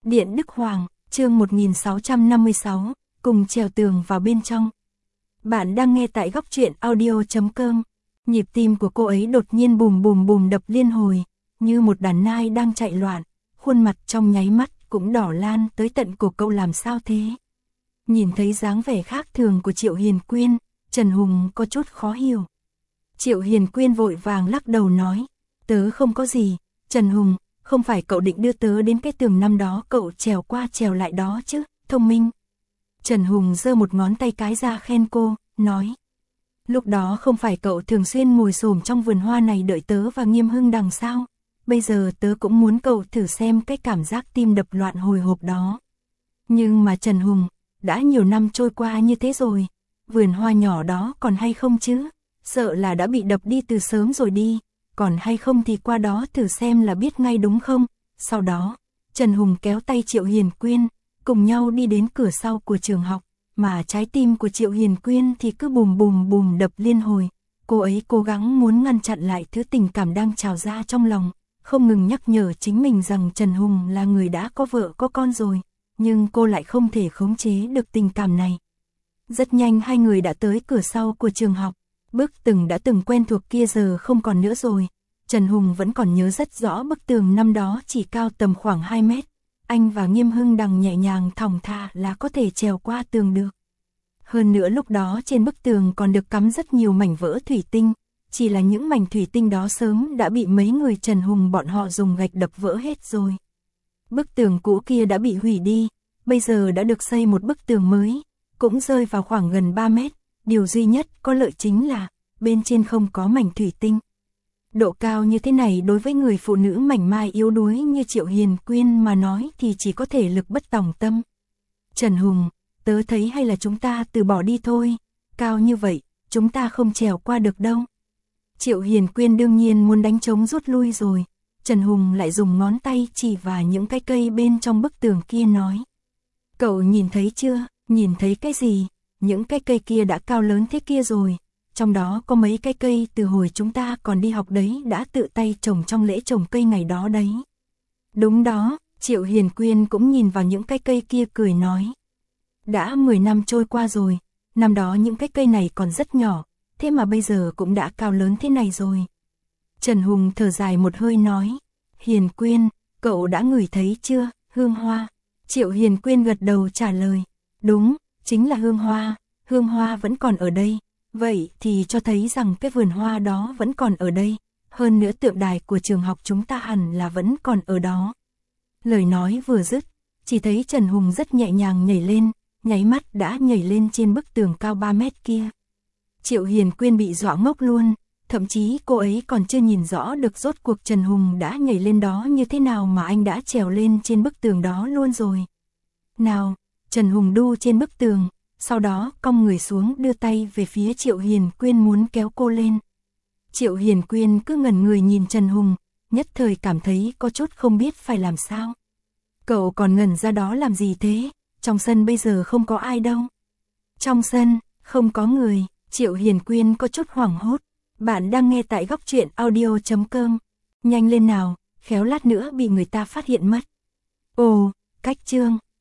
Điện Đức Hoàng, chương 1656, cùng trèo tường vào bên trong. Bạn đang nghe tại góc truyện audio.com. Nhịp tim của cô ấy đột nhiên bùm bùm bùm đập liên hồi, như một đàn nai đang chạy loạn, khuôn mặt trong nháy mắt cũng đỏ lan tới tận cổ. Cậu làm sao thế? Nhìn thấy dáng vẻ khác thường của Triệu Hiền Quyên, Trần Hùng có chút khó hiểu. Triệu Hiền Quyên vội vàng lắc đầu nói, tớ không có gì. Trần Hùng, không phải cậu định đưa tớ đến cái tường năm đó cậu trèo qua trèo lại đó chứ, thông minh. Trần Hùng giơ một ngón tay cái ra khen cô, nói. Lúc đó không phải cậu thường xuyên ngồi xổm trong vườn hoa này đợi tớ và Nghiêm Hưng đằng sao? Bây giờ tớ cũng muốn cậu thử xem cái cảm giác tim đập loạn hồi hộp đó. Nhưng mà Trần Hùng, đã nhiều năm trôi qua như thế rồi, vườn hoa nhỏ đó còn hay không chứ? Sợ là đã bị đập đi từ sớm rồi đi, còn hay không thì qua đó thử xem là biết ngay đúng không? Sau đó, Trần Hùng kéo tay Triệu Hiền Quyên, cùng nhau đi đến cửa sau của trường học, mà trái tim của Triệu Hiền Quyên thì cứ bùm bùm bùm đập liên hồi. Cô ấy cố gắng muốn ngăn chặn lại thứ tình cảm đang trào ra trong lòng, không ngừng nhắc nhở chính mình rằng Trần Hùng là người đã có vợ có con rồi, nhưng cô lại không thể khống chế được tình cảm này. Rất nhanh hai người đã tới cửa sau của trường học, bức tường đã từng quen thuộc kia giờ không còn nữa rồi. Trần Hùng vẫn còn nhớ rất rõ bức tường năm đó chỉ cao tầm khoảng 2 mét. Anh và Nghiêm Hưng Đằng nhẹ nhàng thong thả là có thể trèo qua tường được. Hơn nữa lúc đó trên bức tường còn được cắm rất nhiều mảnh vỡ thủy tinh. Chỉ là những mảnh thủy tinh đó sớm đã bị mấy người Trần Hùng bọn họ dùng gạch đập vỡ hết rồi. Bức tường cũ kia đã bị hủy đi, bây giờ đã được xây một bức tường mới, cũng rơi vào khoảng gần 3 mét. Điều duy nhất có lợi chính là bên trên không có mảnh thủy tinh. Độ cao như thế này đối với người phụ nữ mảnh mai yếu đuối như Triệu Hiền Quyên mà nói thì chỉ có thể lực bất tòng tâm. Trần Hùng, tớ thấy hay là chúng ta từ bỏ đi thôi, cao như vậy, chúng ta không trèo qua được đâu. Triệu Hiền Quyên đương nhiên muốn đánh trống rút lui rồi. Trần Hùng lại dùng ngón tay chỉ vào những cái cây bên trong bức tường kia nói. Cậu nhìn thấy chưa, nhìn thấy cái gì? Những cái cây kia đã cao lớn thế kia rồi. Trong đó có mấy cái cây từ hồi chúng ta còn đi học đấy đã tự tay trồng trong lễ trồng cây ngày đó đấy. Đúng đó, Triệu Hiền Quyên cũng nhìn vào những cái cây kia cười nói. Đã 10 năm trôi qua rồi, năm đó những cái cây này còn rất nhỏ, thế mà bây giờ cũng đã cao lớn thế này rồi. Trần Hùng thở dài một hơi nói. Hiền Quyên, cậu đã ngửi thấy chưa, hương hoa? Triệu Hiền Quyên gật đầu trả lời. Đúng, chính là hương hoa vẫn còn ở đây. Vậy thì cho thấy rằng cái vườn hoa đó vẫn còn ở đây, hơn nữa tượng đài của trường học chúng ta hẳn là vẫn còn ở đó. Lời nói vừa dứt, chỉ thấy Trần Hùng rất nhẹ nhàng nhảy lên, nháy mắt đã nhảy lên trên bức tường cao 3 mét kia. Triệu Hiền Quyên bị dọa ngốc luôn, thậm chí cô ấy còn chưa nhìn rõ được rốt cuộc Trần Hùng đã nhảy lên đó như thế nào mà anh đã trèo lên trên bức tường đó luôn rồi. Nào, Trần Hùng đu trên bức tường. Sau đó cong người xuống đưa tay về phía Triệu Hiền Quyên muốn kéo cô lên. Triệu Hiền Quyên cứ ngẩn người nhìn Trần Hùng, nhất thời cảm thấy có chút không biết phải làm sao. Cậu còn ngẩn ra đó làm gì thế? Trong sân bây giờ không có ai đâu. Trong sân, không có người, Triệu Hiền Quyên có chút hoảng hốt. Bạn đang nghe tại góc truyện audio.com. Nhanh lên nào, khéo lát nữa bị người ta phát hiện mất. Ồ, cách chương.